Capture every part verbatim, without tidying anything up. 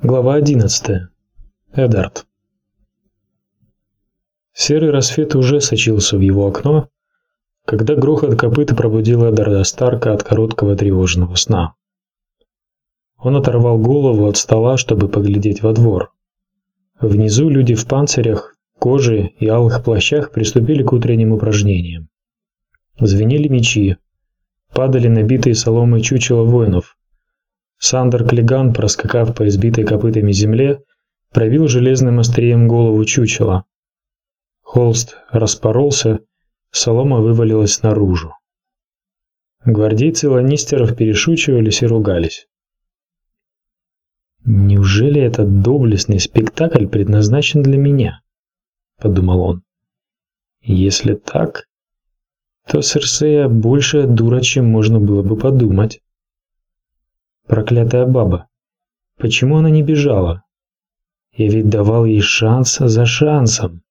Глава одиннадцатая. Эддард. Серый рассвет уже сочился в его окно, когда грохот копыт пробудил Эддарда Старка от короткого тревожного сна. Он оторвал голову от стола, чтобы поглядеть во двор. Внизу люди в панцирях, коже и алых плащах приступили к утренним упражнениям. Звенели мечи, падали набитые соломой чучела воинов. Сандер Клиган, проскакав по избитой копытами земле, пробил железным острием голову чучела. Холст распоролся, солома вывалилась наружу. Гвардейцы ланнистеров перешучивались и ругались. «Неужели этот доблестный спектакль предназначен для меня?» – подумал он. «Если так, то Серсея большая дура, чем можно было бы подумать. Проклятая баба! Почему она не бежала? Я ведь давал ей шанс за шансом».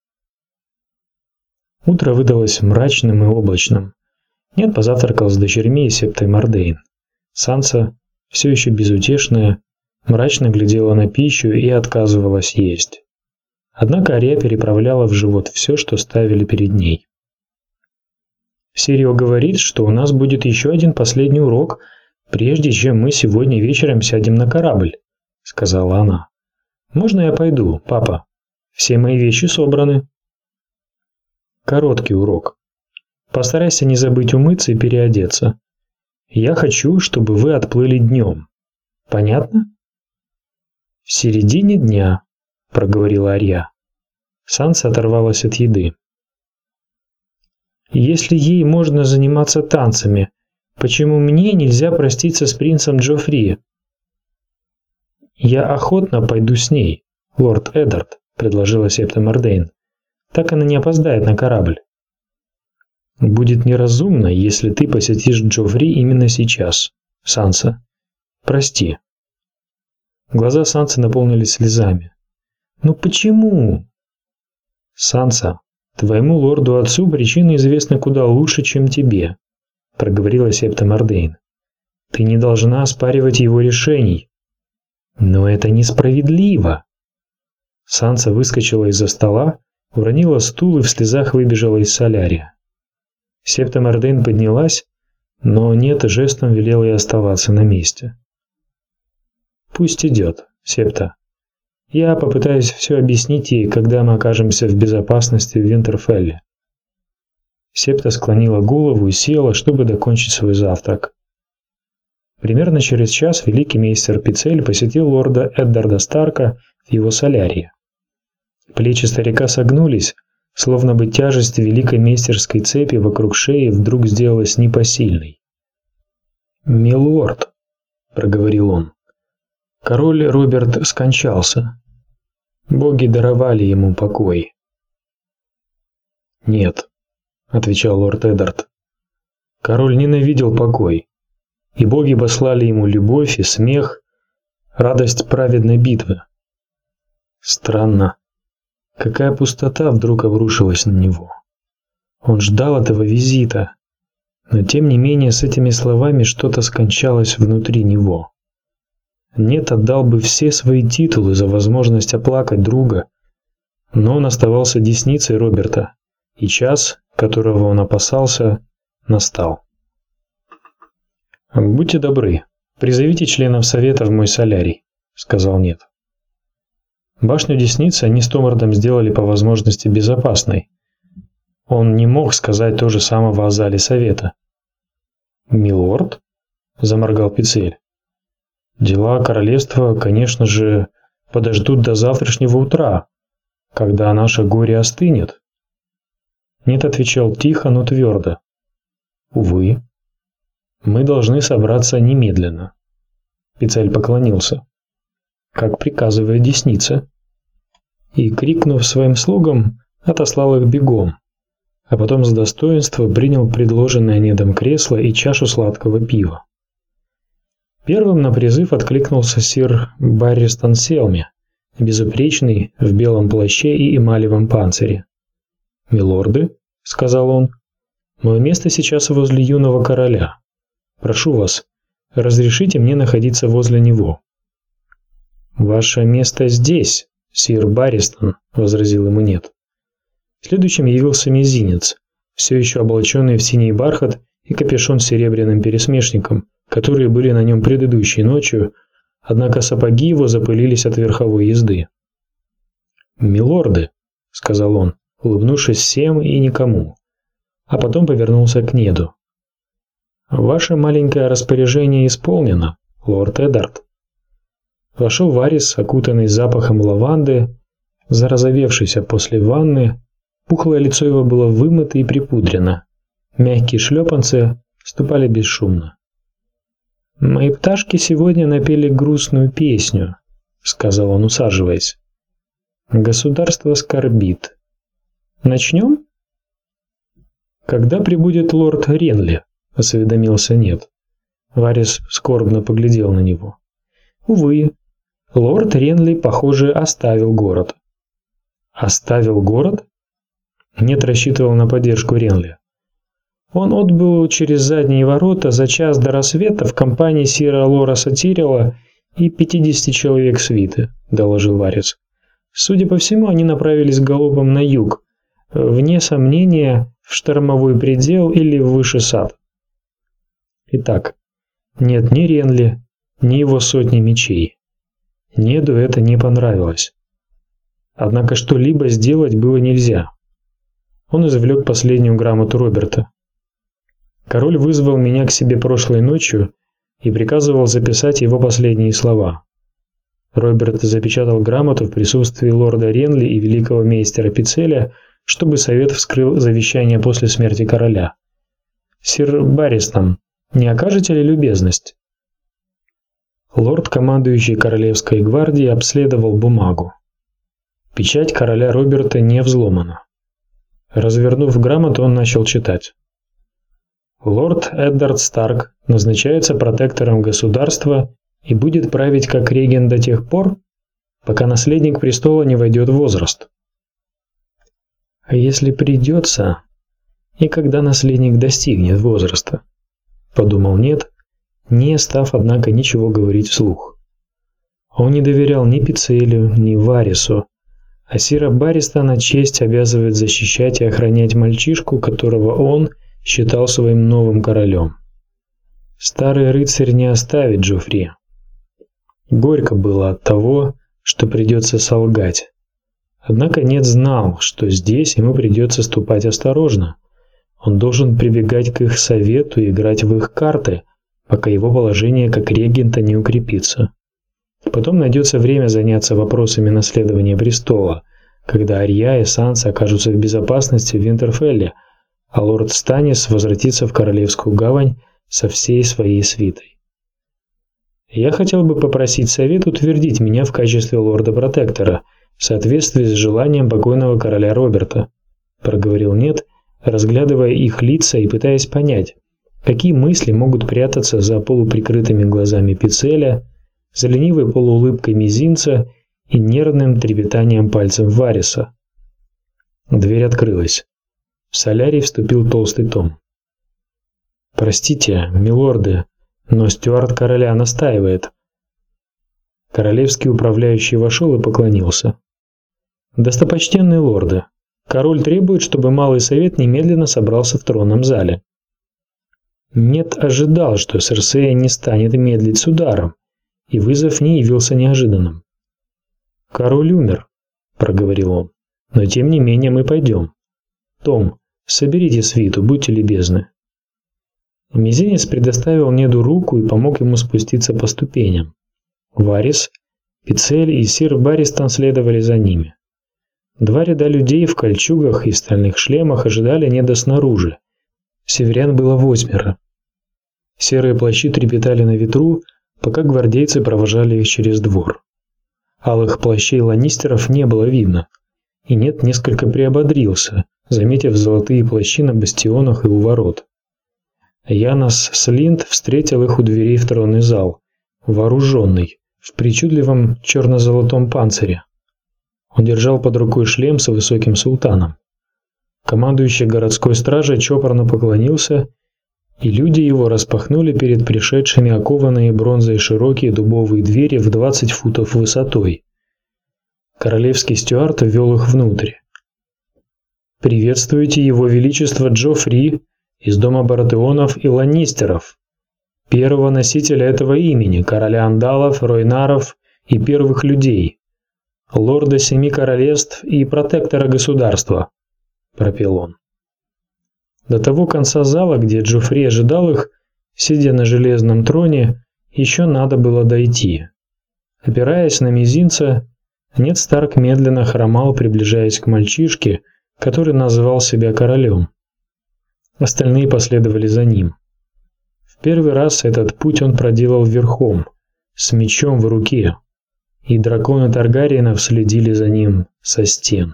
Утро выдалось мрачным и облачным. Нет позавтракал с дочерьми и Септой Мордейн. Санса, все еще безутешная, мрачно глядела на пищу и отказывалась есть. Однако Ария переправляла в живот все, что ставили перед ней. «Сирио говорит, что у нас будет еще один последний урок, прежде чем мы сегодня вечером сядем на корабль», — сказала она. «Можно я пойду, папа? Все мои вещи собраны». «Короткий урок. Постарайся не забыть умыться и переодеться. Я хочу, чтобы вы отплыли днем. Понятно?» «В середине дня», — проговорила Ария. Санса оторвалась от еды. «Если ей можно заниматься танцами, почему мне нельзя проститься с принцем Джоффри?» «Я охотно пойду с ней, лорд Эддард», — предложила Септа Мордейн. «Так она не опоздает на корабль». «Будет неразумно, если ты посетишь Джоффри именно сейчас, Санса. Прости». Глаза Сансы наполнились слезами. «Ну почему?» «Санса, твоему лорду-отцу причины известны куда лучше, чем тебе», — проговорила Септа Мордейн. «Ты не должна оспаривать его решений». «Но это несправедливо». Санса выскочила из-за стола, уронила стул и в слезах выбежала из солярия. Септа Мордейн поднялась, но нет, жестом велела ей оставаться на месте. «Пусть идет, Септа. Я попытаюсь все объяснить ей, когда мы окажемся в безопасности в Винтерфелле». Септа склонила голову и села, чтобы докончить свой завтрак. Примерно через час великий мейстер Пицель посетил лорда Эддарда Старка в его солярии. Плечи старика согнулись, словно бы тяжесть великой мейстерской цепи вокруг шеи вдруг сделалась непосильной. «Милорд», — проговорил он, — «король Роберт скончался. Боги даровали ему покой». «Нет», — отвечал лорд Эддард, — «король ненавидел покой, и боги послали ему любовь и смех, радость праведной битвы. Странно, какая пустота вдруг обрушилась на него. Он ждал этого визита, но тем не менее с этими словами что-то скончалось внутри него. Нет, отдал бы все свои титулы за возможность оплакать друга, но он оставался десницей Роберта, и час, которого он опасался, настал. «Будьте добры, призовите членов совета в мой солярий», — сказал Нет. Башню десницы они с Томардом сделали по возможности безопасной. Он не мог сказать то же самого о зале совета. «Милорд?» — заморгал Пицель. «Дела королевства, конечно же, подождут до завтрашнего утра, когда наше горе остынет». Нет отвечал тихо, но твердо. «Увы, мы должны собраться немедленно». Пицель поклонился. «Как приказывает десница», и, крикнув своим слугам, отослал их бегом, а потом с достоинства принял предложенное Недом кресло и чашу сладкого пива. Первым на призыв откликнулся сир Барристон Селми, безупречный, в белом плаще и эмалевом панцире. «Милорды», — сказал он, — «мое место сейчас возле юного короля. Прошу вас, разрешите мне находиться возле него». «Ваше место здесь, сир Барристон», — возразил ему Нед. Следующим явился мизинец, все еще облаченный в синий бархат и капюшон с серебряным пересмешником, которые были на нем предыдущей ночью, однако сапоги его запылились от верховой езды. «Милорды», — сказал он, улыбнувшись всем и никому, а потом повернулся к Неду. «Ваше маленькое распоряжение исполнено, лорд Эдард». Вошел Варис, окутанный запахом лаванды, зарозовевшийся после ванны, пухлое лицо его было вымыто и припудрено, мягкие шлепанцы ступали бесшумно. «Мои пташки сегодня напели грустную песню», — сказал он, усаживаясь. «Государство скорбит. Начнем?» «Когда прибудет лорд Ренли?» — осведомился Нед. Варис скорбно поглядел на него. «Увы, лорд Ренли, похоже, оставил город». «Оставил город?» Нед рассчитывал на поддержку Ренли. «Он отбыл через задние ворота за час до рассвета в компании сира Лораса Тирила и пятидесяти человек свиты», — доложил Варис. «Судя по всему, они направились галопом на юг, вне сомнения, в штормовой предел или в высший сад». Итак, нет ни Ренли, ни его сотни мечей. Неду это не понравилось. Однако что-либо сделать было нельзя. Он извлек последнюю грамоту Роберта. «Король вызвал меня к себе прошлой ночью и приказывал записать его последние слова». Роберт запечатал грамоту в присутствии лорда Ренли и великого мейстера Пицеля, чтобы совет вскрыл завещание после смерти короля. «Сир Барристон, не окажете ли любезность?» Лорд, командующий Королевской гвардией, обследовал бумагу. Печать короля Роберта не взломана. Развернув грамоту, он начал читать. «Лорд Эддард Старк назначается протектором государства и будет править как регент до тех пор, пока наследник престола не войдет в возраст. А если придется, и когда наследник достигнет возраста», — подумал Нед, не став, однако, ничего говорить вслух. Он не доверял ни Пицелю, ни Варису, а сира Барристона честь обязывает защищать и охранять мальчишку, которого он считал своим новым королем. Старый рыцарь не оставит Джофри. Горько было от того, что придется солгать. Однако Нед знал, что здесь ему придется ступать осторожно. Он должен прибегать к их совету и играть в их карты, пока его положение как регента не укрепится. Потом найдется время заняться вопросами наследования престола, когда Арья и Санса окажутся в безопасности в Винтерфелле, а лорд Станис возвратится в Королевскую гавань со всей своей свитой. «Я хотел бы попросить совет утвердить меня в качестве лорда-протектора в соответствии с желанием покойного короля Роберта», — проговорил Нед, разглядывая их лица и пытаясь понять, какие мысли могут прятаться за полуприкрытыми глазами Пицеля, за ленивой полуулыбкой мизинца и нервным трепетанием пальцев Вариса. Дверь открылась. В солярий вступил толстый Том. «Простите, милорды, но стюард короля настаивает». Королевский управляющий вошел и поклонился. «Достопочтенные лорды, король требует, чтобы Малый Совет немедленно собрался в тронном зале». Нед ожидал, что Серсея не станет медлить с ударом, и вызов не явился неожиданным. «Король умер», — проговорил он, — «но тем не менее мы пойдем. Том, соберите свиту, будьте любезны». Мизинец предоставил Неду руку и помог ему спуститься по ступеням. Варис, Пицель и сир Барристон следовали за ними. Два ряда людей в кольчугах и стальных шлемах ожидали Неда снаружи. Северян было восьмеро. Серые плащи трепетали на ветру, пока гвардейцы провожали их через двор. Алых плащей ланнистеров не было видно, и Нед несколько приободрился, заметив золотые плащи на бастионах и у ворот. Янос Слинд встретил их у дверей в тронный зал, вооруженный, в причудливом черно-золотом панцире. Он держал под рукой шлем с высоким султаном. Командующий городской стражей чопорно поклонился и люди его распахнули перед пришедшими окованные бронзой широкие дубовые двери в двадцать футов высотой. Королевский стюард ввел их внутрь. «Приветствуйте его величество Джоффри из дома Баратеонов и Ланнистеров, первого носителя этого имени, короля андалов, ройнаров и первых людей, лорда семи королевств и протектора государства», – пропел он. До того конца зала, где Джоффри ожидал их, сидя на железном троне, еще надо было дойти. Опираясь на мизинца, Нед Старк медленно хромал, приближаясь к мальчишке, который называл себя королем. Остальные последовали за ним. В первый раз этот путь он проделал верхом, с мечом в руке, и драконы Таргариенов следили за ним со стен.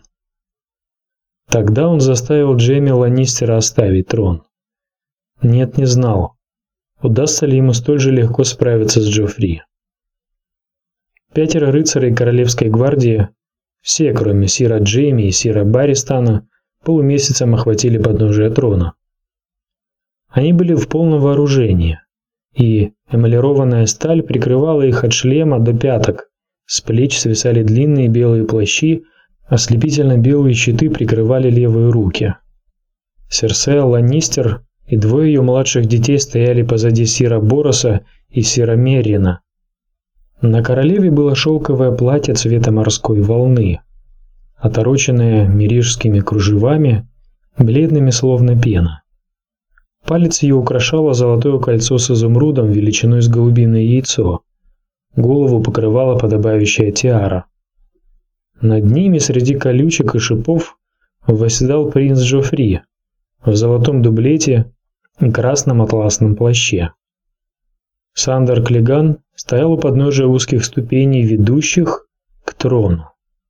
Тогда он заставил Джейми Ланнистера оставить трон. Нед не знал, удастся ли ему столь же легко справиться с Джоффри. Пятеро рыцарей Королевской гвардии, все, кроме сира Джейми и сира Барристана, полумесяцем охватили подножие трона. Они были в полном вооружении, и эмалированная сталь прикрывала их от шлема до пяток, с плеч свисали длинные белые плащи, ослепительно белые щиты прикрывали левые руки. Серсея Ланнистер и двое ее младших детей стояли позади сира Бороса и сира Меррина. На королеве было шелковое платье цвета морской волны, отороченное мирижскими кружевами, бледными словно пена. Палец ее украшало золотое кольцо с изумрудом величиной с голубиное яйцо. Голову покрывала подобающая тиара. Над ними среди колючек и шипов восседал принц Джоффри в золотом дублете и красном атласном плаще. Сандер Клиган стоял у подножия узких ступеней, ведущих к трону.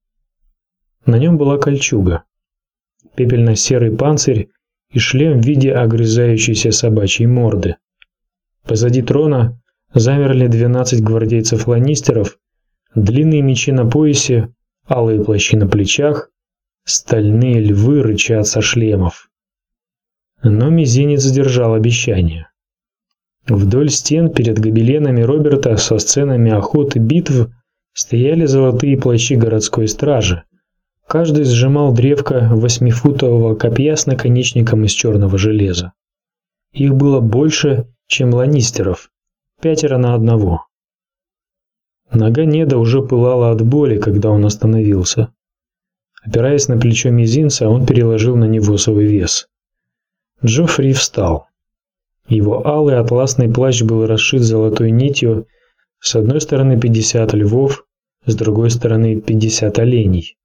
На нем была кольчуга, пепельно-серый панцирь и шлем в виде огрызающейся собачьей морды. Позади трона замерли двенадцать гвардейцев Ланнистеров, длинные мечи на поясе, алые плащи на плечах, стальные львы рычат со шлемов. Но мизинец сдержал обещание. Вдоль стен перед гобеленами Роберта со сценами охот и битв стояли золотые плащи городской стражи. Каждый сжимал древко восьмифутового копья с наконечником из черного железа. Их было больше, чем Ланнистеров, пятеро на одного. Нога Неда уже пылала от боли, когда он остановился. Опираясь на плечо мизинца, он переложил на него свой вес. Джоффри встал. Его алый атласный плащ был расшит золотой нитью, с одной стороны пятьдесят львов, с другой стороны пятьдесят оленей.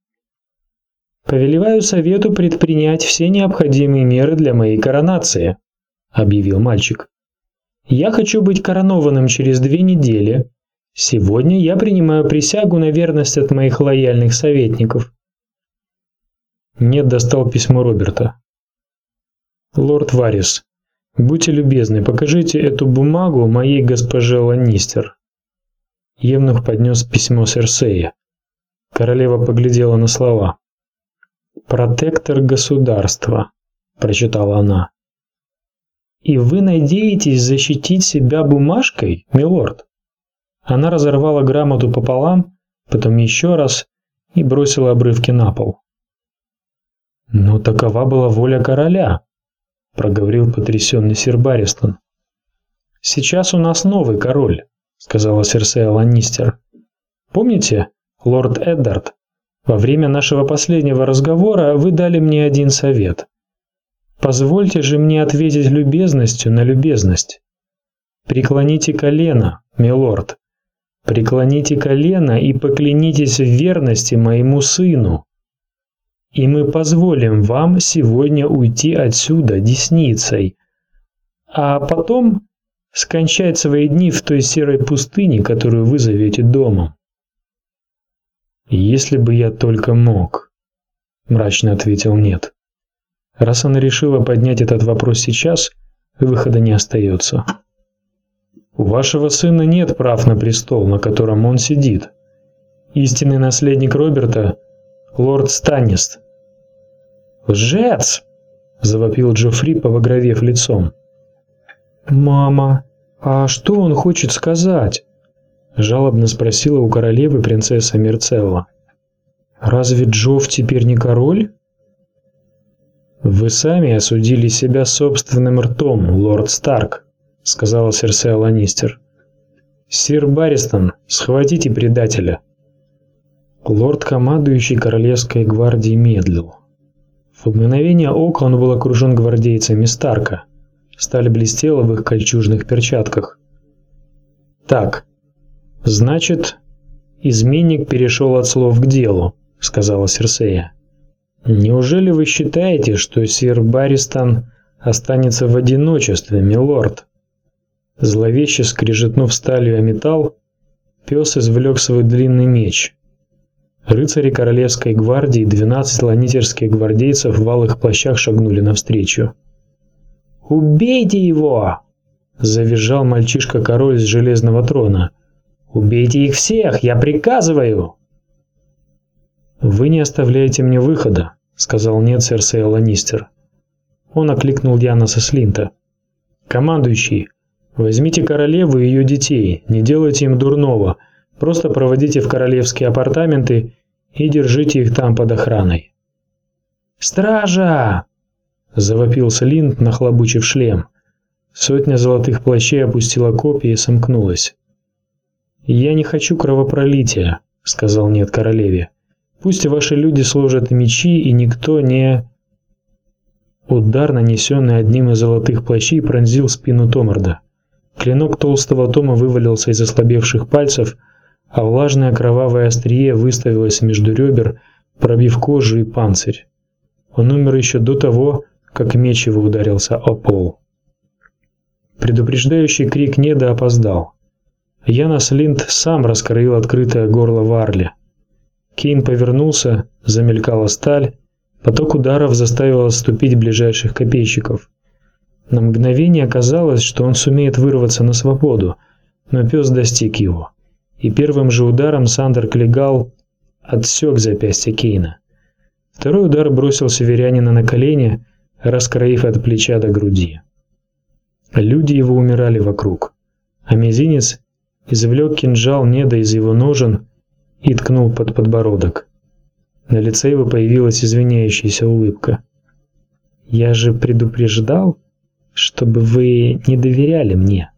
«Повелеваю совету предпринять все необходимые меры для моей коронации», — объявил мальчик. «Я хочу быть коронованным через две недели. Сегодня я принимаю присягу на верность от моих лояльных советников». Нед достал письмо Роберта. «Лорд Варрис, будьте любезны, покажите эту бумагу моей госпоже Ланнистер». Евнух поднес письмо Серсее. Королева поглядела на слова. «Протектор государства», – прочитала она. «И вы надеетесь защитить себя бумажкой, милорд?» Она разорвала грамоту пополам, потом еще раз и бросила обрывки на пол. «Но такова была воля короля», – проговорил потрясенный сир Барристон. «Сейчас у нас новый король», – сказала Серсея Ланнистер. «Помните, лорд Эддард? Во время нашего последнего разговора вы дали мне один совет. Позвольте же мне ответить любезностью на любезность. Преклоните колено, милорд. Преклоните колено и поклянитесь в верности моему сыну. И мы позволим вам сегодня уйти отсюда десницей, а потом скончать свои дни в той серой пустыне, которую вы зовете домом». «Если бы я только мог», – мрачно ответил Нед. «Раз она решила поднять этот вопрос сейчас, выхода не остается. У вашего сына нет прав на престол, на котором он сидит. Истинный наследник Роберта – лорд Станнист». «Лжец!» – завопил Джоффри, побагровев лицом. «Мама, а что он хочет сказать?» – жалобно спросила у королевы принцесса Мирцелла. «Разве Джофф теперь не король?» «Вы сами осудили себя собственным ртом, лорд Старк», – сказала Серсея Ланнистер. «Сир Барристон, схватите предателя». Лорд-командующий Королевской гвардии медлил. В мгновение ока он был окружен гвардейцами Старка. Сталь блестела в их кольчужных перчатках. «Так, значит, изменник перешел от слов к делу», — сказала Серсея. «Неужели вы считаете, что сир Барристон останется в одиночестве, милорд?» Зловеще скрежетнув сталью о металл, пес извлек свой длинный меч. Рыцари Королевской гвардии и двенадцать ланнитерских гвардейцев в алых плащах шагнули навстречу. «Убейте его!» – завизжал мальчишка-король с железного трона. «Убейте их всех! Я приказываю!» «Вы не оставляете мне выхода», – сказал нет Серсея Ланнистер. Он окликнул Яннаса Слинта. «Командующий, возьмите королеву и ее детей, не делайте им дурного, просто проводите в королевские апартаменты и держите их там под охраной». «Стража!» – завопил Слинт, нахлобучив шлем. Сотня золотых плащей опустила копья и сомкнулась. «Я не хочу кровопролития», – сказал нет королеве. «Пусть ваши люди сложат мечи, и никто не...» Удар, нанесенный одним из золотых плащей, пронзил спину Томарда. Клинок толстого тома вывалился из ослабевших пальцев, а влажное кровавое острие выставилось между ребер, пробив кожу и панцирь. Он умер еще до того, как меч его ударился о пол. Предупреждающий крик Неда опоздал. Яннас Линд сам раскроил открытое горло Варли. Кейн повернулся, замелькала сталь, поток ударов заставил отступить ближайших копейщиков. На мгновение казалось, что он сумеет вырваться на свободу, но пес достиг его, и первым же ударом Сандер Клегал отсек запястье Кейна. Второй удар бросил северянина на колени, раскроив от плеча до груди. Люди его умирали вокруг, а мизинец извлек кинжал Неда из его ножен и ткнул под подбородок. На лице его появилась извиняющаяся улыбка. «Я же предупреждал, чтобы вы не доверяли мне».